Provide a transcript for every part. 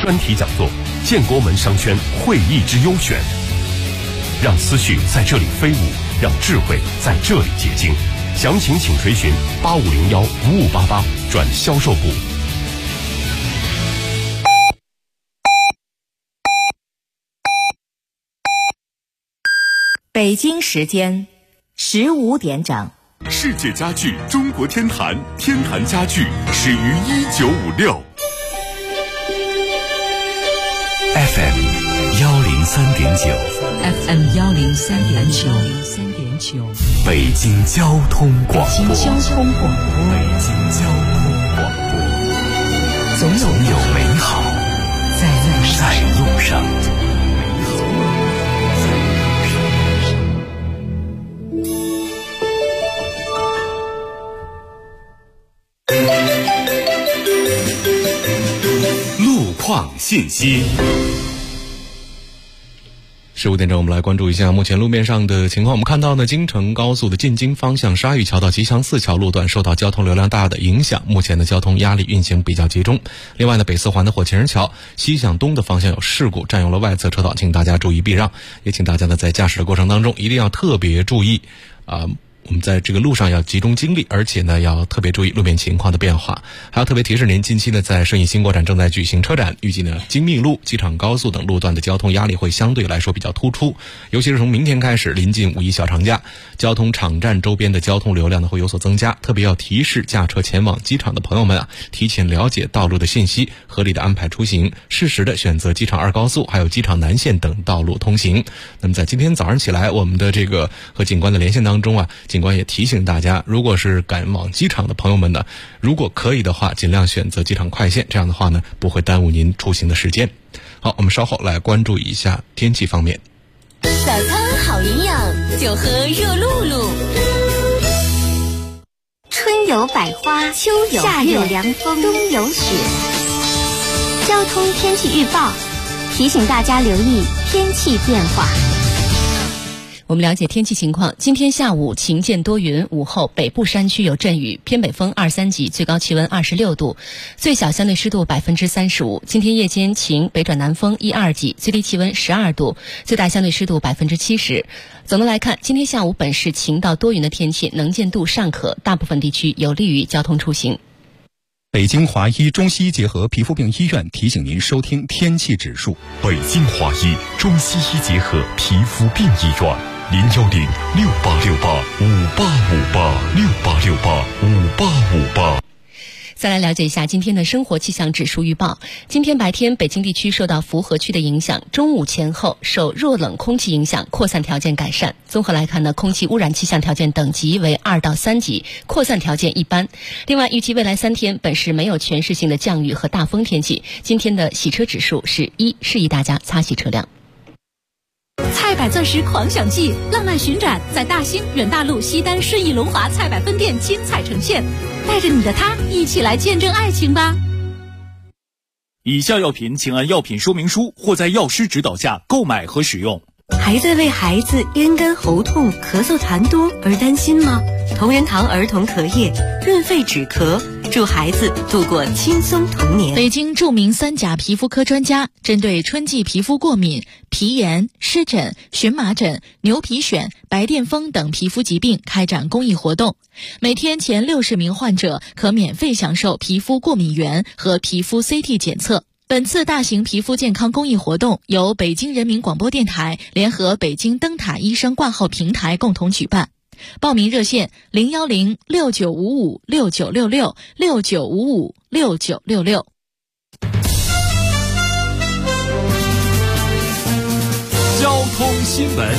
专题讲座，建国门商圈会议之优选，让思绪在这里飞舞，让智慧在这里结晶。详情请垂询8501-5588转销售部。 北京时间15点整。 世界家具中国天坛，天坛家具始于1956。 FM 103.9 FM 103.9 北京交通广播。 北京交通广播。 北京交通广播。总有美好在路上。 路况信息。 15点钟，我们来关注一下目前路面上的情况。我们看到呢，京承高速的进京方向沙峪桥到吉祥寺桥路段受到交通流量大的影响，目前的交通压力运行比较集中。另外呢，北四环的火器人桥西向东的方向有事故，占用了外侧车道，请大家注意避让，也请大家呢在驾驶的过程当中一定要特别注意我们在这个路上要集中精力，而且呢要特别注意路面情况的变化。还要特别提示您，近期呢在顺义新国展正在举行车展，预计呢京密路、机场高速等路段的交通压力会相对来说比较突出，尤其是从明天开始临近五一小长假，交通场站周边的交通流量呢会有所增加，特别要提示驾车前往机场的朋友们提前了解道路的信息，合理的安排出行，适时的选择机场2高速还有机场南线等道路通行。那么在今天早上起来，我们的这个和警官的连线当中警官也提醒大家，如果是赶往机场的朋友们呢，如果可以的话，尽量选择机场快线，这样的话呢，不会耽误您出行的时间。好，我们稍后来关注一下天气方面。 早餐好营养，就喝热露露。 春有百花，秋有夏有凉风，冬有雪。交通天气预报提醒大家留意天气变化。 我们了解天气情况，今天下午晴间多云，午后北部山区有阵雨，偏北风2、3级，最高气温26度，最小相对湿度35%。今天夜间晴，北转南风1、2级，最低气温12度，最大相对湿度70%。总的来看，今天下午本市晴到多云的天气，能见度尚可，大部分地区有利于交通出行。 北京华医中西医结合皮肤病医院提醒您收听天气指数。 北京华医中西医结合皮肤病医院，010-6868-5858，6868-5858。 再来了解一下今天的生活气象指数预报。今天白天北京地区受到符合区的影响，中午前后受弱冷空气影响，扩散条件改善。综合来看呢，空气污染气象条件等级为2到3级，扩散条件一般。另外，预计未来3天本市没有全市性的降雨和大风天气。今天的洗车指数是1，示意大家擦洗车辆。 菜百钻石狂想季浪漫巡展在大兴、远大路、西单、顺义、龙华菜百分店精彩呈现，带着你的他一起来见证爱情吧。 以下药品请按药品说明书或在药师指导下购买和使用。 还在为孩子咽干喉痛、咳嗽痰多而担心吗？同仁堂儿童咳液润肺止咳，助孩子度过轻松童年。 北京著名3甲皮肤科专家针对春季皮肤过敏、皮炎、湿疹、荨麻疹、牛皮癣、白癜风等皮肤疾病开展公益活动，每天前60名患者可免费享受皮肤过敏原和皮肤 CT 检测。本次大型皮肤健康公益活动由北京人民广播电台联合北京灯塔医生挂号平台共同举办。报名热线010-6955-6966 6955-6966。 交通新闻。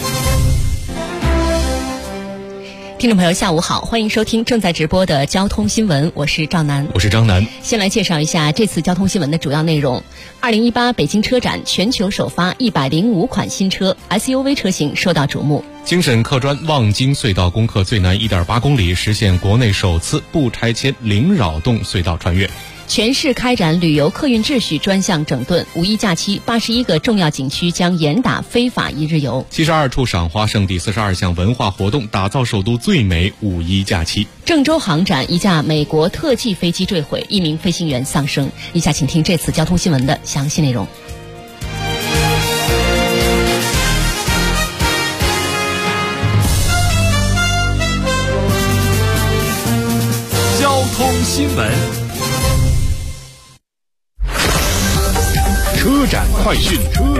听众朋友下午好，欢迎收听正在直播的交通新闻，我是赵楠。 我是张楠。 先来介绍一下这次交通新闻的主要内容。2018北京车展全球首发105款新车 SUV 车型受到瞩目。 京沈客专望京隧道攻克最难 1.8 公里，实现国内首次不拆迁零扰动隧道穿越。 全市开展旅游客运秩序专项整顿，五一假期81个重要景区将严打非法一日游。 72处赏花胜地，42项文化活动，打造首都最美五一假期。 郑州航展一架美国特技飞机坠毁，1名飞行员丧生。以下请听这次交通新闻的详细内容。 交通新闻， 车展快讯，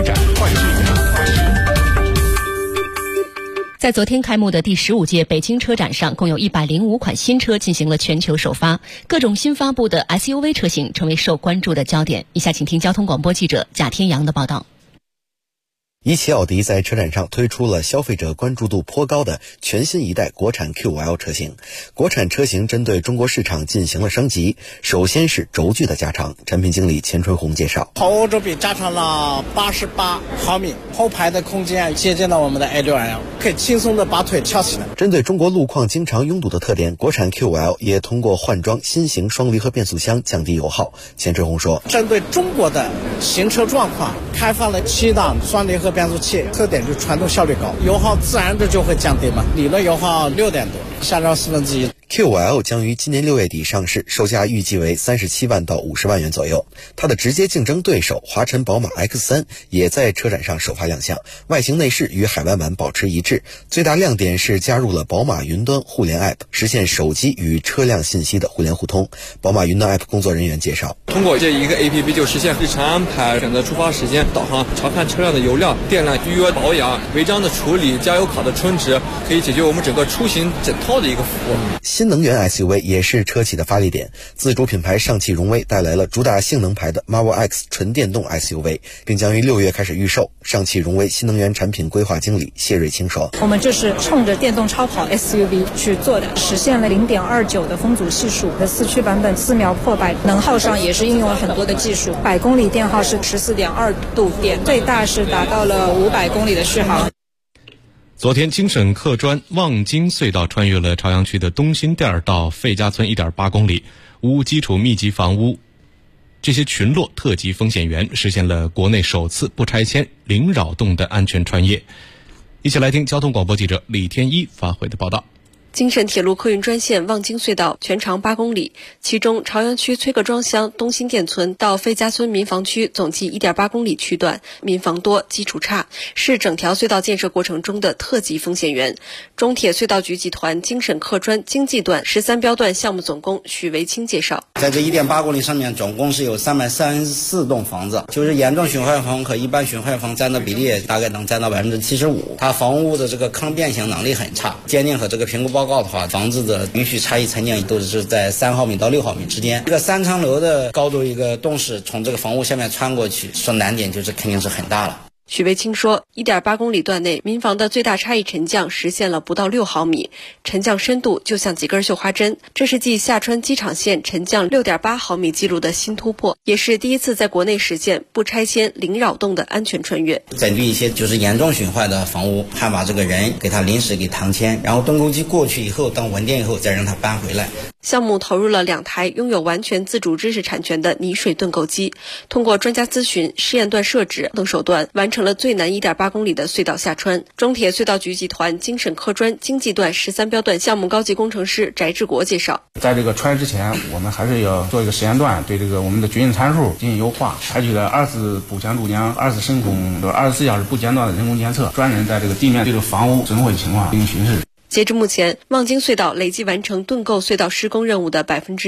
在昨天开幕的第15届北京车展上，共有105款新车进行了全球首发，各种新发布的 SUV 车型成为受关注的焦点。以下请听交通广播记者贾天阳的报道。 一汽奥迪在车展上推出了消费者关注度颇高的全新一代国产 Q5L 车型。国产车型针对中国市场进行了升级，首先是轴距的加长。产品经理钱春红介绍， 后轴臂加长了88毫米，后排的空间接近了我们的 A6L， 可以轻松的把腿翘起来。 针对中国路况经常拥堵的特点，国产 Q5L 也通过换装新型双离合变速箱降低油耗。钱春红说， 针对中国的行车状况，开发了7档双离合变速器，特点就是传动效率高，油耗自然的就会降低嘛，理论油耗6点多，下降1/4。 Q5L 将于今年6月底上市，售价预计为37万到50万元左右。它的直接竞争对手华晨宝马 X3 也在车展上首发亮相，外形内饰与海外版保持一致，最大亮点是加入了宝马云端互联 App， 实现手机与车辆信息的互联互通。宝马云端 App 工作人员介绍， 通过这一个 APP 就实现日常安排、选择出发时间、导航、查看车辆的油量、电量、预约保养、违章的处理、加油卡的充值，可以解决我们整个出行整套的一个服务。 新能源 SUV 也是车企的发力点，自主品牌上汽荣威带来了主打性能牌的 Marvel X 纯电动 SUV， 并将于6月开始预售。上汽荣威新能源产品规划经理谢瑞清说， 我们就是冲着电动超跑 SUV 去做的，实现了 0.29 的风阻系数和4驱版本4秒破百，能耗上也是应用了很多的技术，100公里电耗是14.2度电，最大是达到了500公里的续航。 昨天，京沈客专望京隧道穿越了朝阳区的东新店到费家村 1.8 公里，无基础密集房屋这些群落特级风险源，实现了国内首次不拆迁零扰动的安全穿越。一起来听交通广播记者李天一发回的报道。 京沈铁路客运专线望京隧道全长8公里，其中朝阳区崔各庄乡东新店村到费家村民房区总计 1.8 公里区段，民房多，基础差，是整条隧道建设过程中的特级风险源。中铁隧道局集团京沈客专经济段13标段项目总工许维清介绍， 在这 1.8 公里上面总共是有334栋房子，就是严重损坏房和一般损坏房占的比例大概能占到 75%。 它房屋的这个抗变形能力很差，鉴定和这个评估报告的话，房子的允许差异层径都是在3毫米到6毫米之间。这个3层楼的高度一个洞室从这个房屋下面穿过去，说难点就是肯定是很大了。 许维清说 1.8 公里段内民房的最大差异沉降实现了不到6毫米，沉降深度就像几根绣花针，这是继下川机场线沉降 6.8 毫米记录的新突破，也是第一次在国内实现不拆迁零扰动的安全穿越。 针对一些就是严重损坏的房屋，还把这个人给他临时给堂迁，然后盾构机过去以后，等稳定以后再让他搬回来。 项目投入了2台拥有完全自主知识产权的泥水盾构机，通过专家咨询、试验段设置等手段，完成了最难 1.8 公里的隧道下穿。中铁隧道局集团京沈客专经济段13标段项目高级工程师翟志国介绍， 在这个穿越之前，我们还是要做一个实验段，对这个我们的绝境参数进行优化，采取了2次补强渡江、2次深空、24小时不间断的人工监测，专人在这个地面对这个房屋损毁情况进行巡视。 截至目前，望京隧道累计完成盾构隧道施工任务的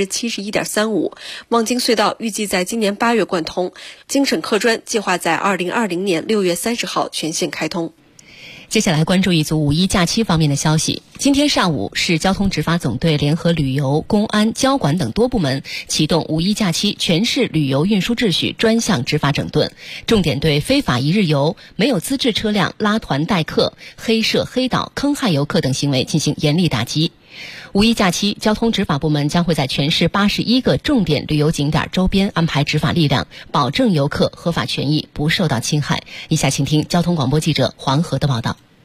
71.35%， 望京隧道预计在今年8月贯通，京沈客专计划在2020年6月30号全线开通。 接下来关注一组五一假期方面的消息。今天上午，市交通执法总队联合旅游、公安、交管等多部门启动五一假期全市旅游运输秩序专项执法整顿，重点对非法一日游、没有资质车辆拉团带客、黑设黑导、坑害游客等行为进行严厉打击。五一假期，交通执法部门将会在全市81个重点旅游景点周边安排执法力量，保证游客合法权益不受到侵害。以下请听交通广播记者黄河的报道。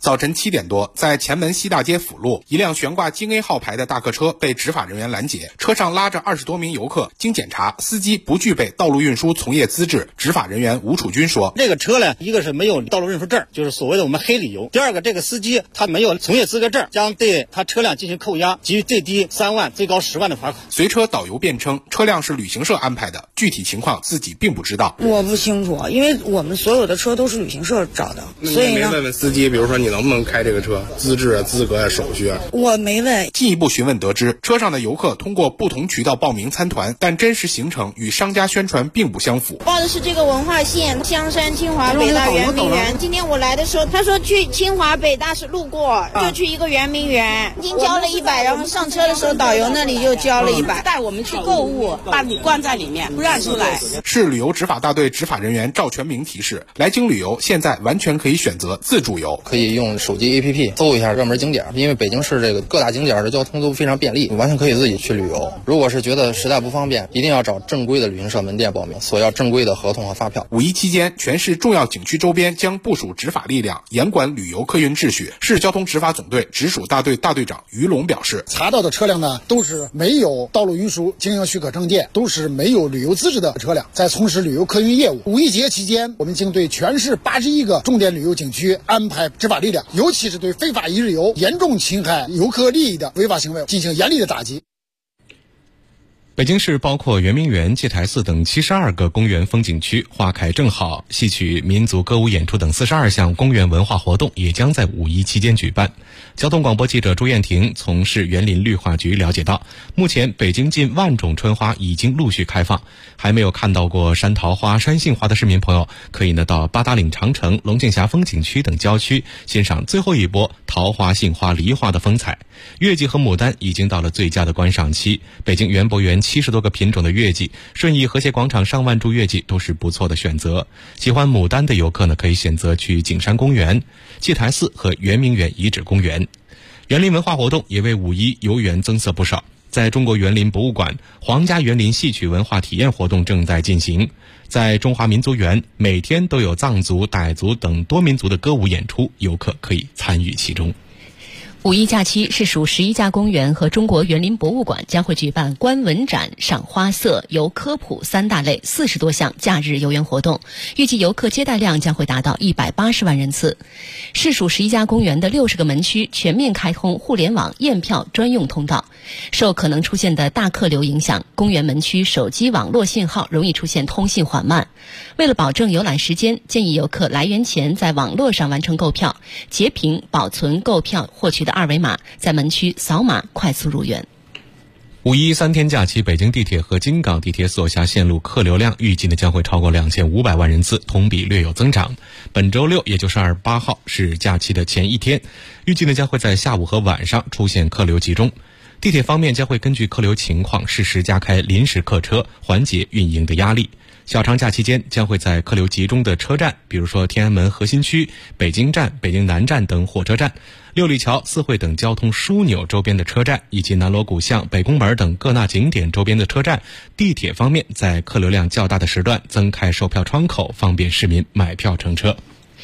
早晨7点多，在前门西大街辅路，一辆悬挂京 A 号牌的大客车被执法人员拦截，车上拉着20多名游客。经检查，司机不具备道路运输从业资质。执法人员吴楚军说：“ 这个车呢，一个是没有道路运输证，就是所谓的我们黑旅游；第二个，这个司机他没有从业资格证，将对他车辆进行扣押，给予最低3万、最高10万的罚款。” 随车导游辩称，车辆是旅行社安排的，具体情况自己并不知道。 我不清楚，因为我们所有的车都是旅行社找的，所以没问问司机，比如说你能不能开这个车，资质啊、资格啊、手续啊？ 我没问。 进一步询问得知，车上的游客通过不同渠道报名参团，但真实行程与商家宣传并不相符。 报的是这个文化线，香山、清华、北大、圆明园。今天我来的时候，他说去清华、北大是路过，就去一个圆明园，已经交了100，然后上车的时候导游那里又交了100，带我们去购物，把你关在里面，不让出来。 市旅游执法大队执法人员赵全明提示，来京旅游现在完全可以选择自助游， 可以用手机 APP 搜一下热门景点，因为北京市这个各大景点的交通都非常便利，完全可以自己去旅游。如果是觉得实在不方便，一定要找正规的旅行社门店报名，索要正规的合同和发票。 5一期间，全市重要景区周边将部署执法力量，严管旅游客运秩序。市交通执法总队直属大队大队长于龙表示， 查到的车辆呢，都是没有道路运输经营许可证件，都是没有旅游资质的车辆，在从事旅游客运业务。5一节期间，我们将对全市81个重点旅游景区安排执法力量，尤其是对非法一日游严重侵害游客利益的违法行为进行严厉的打击。 北京市包括圆明园、戒台寺等72个公园风景区，花开正好，戏曲、民族歌舞演出等42项公园文化活动也将在5一期间举办。交通广播记者朱艳婷从市园林绿化局了解到，目前北京近10000种春花已经陆续开放，还没有看到过山桃花、山杏花的市民朋友，可以到八达岭长城、龙井峡风景区等郊区欣赏最后一波桃花、杏花、梨花的风采。月季和牡丹已经到了最佳的观赏期，北京园博园70多个品种的月季，顺义和谐广场上万株月季都是不错的选择。喜欢牡丹的游客可以选择去景山公园、戒台寺和圆明园遗址公园。园林文化活动也为5一游园增色不少。在中国园林博物馆，皇家园林戏曲文化体验活动正在进行。在中华民族园，每天都有藏族、傣族等多民族的歌舞演出，游客可以参与其中。 5一假期，市属11家公园和中国园林博物馆将会举办观文展、赏花色、游科普3大类40多项假日游园活动，预计游客接待量将会达到180万人次。市属11家公园的60个门区全面开通互联网验票专用通道。受可能出现的大客流影响，公园门区手机网络信号容易出现通信缓慢。为了保证游览时间，建议游客来园前在网络上完成购票，截屏保存购票获取的2维码，在门区扫码快速入园。 5一3天假期，北京地铁和京港地铁所辖线路客流量预计将会超过2500万人次，同比略有增长。本周六，也就是28号，是假期的前一天，预计将会在下午和晚上出现客流集中。地铁方面将会根据客流情况适时加开临时客车，缓解运营的压力。小长假期间将会在客流集中的车站，比如说天安门核心区、北京站、北京南站等火车站，六里桥、四惠等交通枢纽周边的车站，以及南锣鼓巷、北宫门等各大景点周边的车站。地铁方面在客流量较大的时段增开售票窗口，方便市民买票乘车。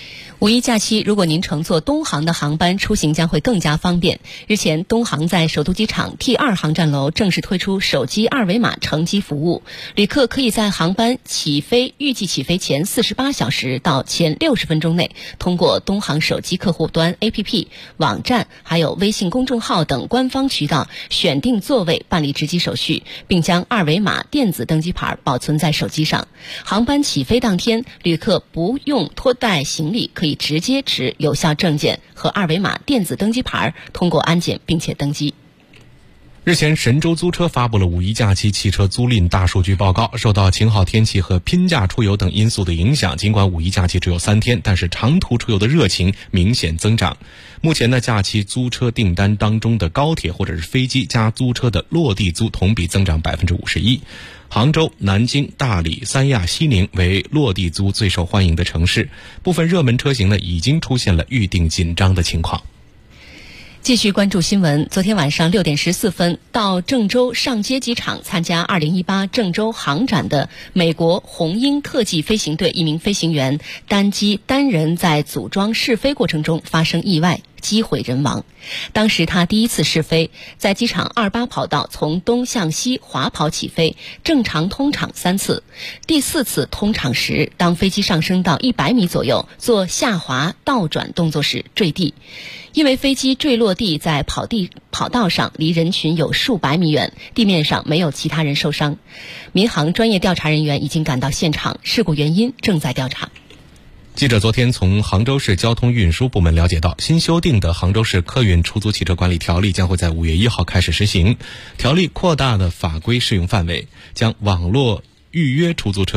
5一假期，如果您乘坐东航的航班出行将会更加方便。日前，东航在首都机场 T2 航站楼正式推出手机2维码乘机服务，旅客可以在航班预计起飞前48小时到前60分钟内，通过东航手机客户端 APP、网站还有微信公众号等官方渠道选定座位办理值机手续，并将2维码电子登机牌保存在手机上。航班起飞当天，旅客不用拖带行李，可以直接持有效证件和2维码电子登机牌通过安检并且登机。 日前，神州租车发布了5一假期汽车租赁大数据报告。受到晴好天气和拼假出游等因素的影响，尽管5一假期只有3天，但是长途出游的热情明显增长。目前假期租车订单当中的高铁或者是飞机加租车的落地租同比增长51%。杭州、南京、大理、三亚、西宁为落地租最受欢迎的城市，部分热门车型已经出现了预订紧张的情况。 继续关注新闻。昨天晚上6点14分，到郑州上街机场参加2018郑州航展的美国红鹰特技飞行队一名飞行员单机单人在组装试飞过程中发生意外，机毁人亡。当时他第一次试飞，在机场28跑道从东向西滑跑起飞，正常通场3次。第4次通场时，当飞机上升到100米左右，做下滑倒转动作时坠地。因为飞机坠落地在跑道上，离人群有数百米远，地面上没有其他人受伤。民航专业调查人员已经赶到现场，事故原因正在调查。 记者昨天从杭州市交通运输部门了解到，新修订的杭州市客运出租汽车管理条例将会在5月1号开始实行。条例扩大了法规适用范围，将网络预约出租车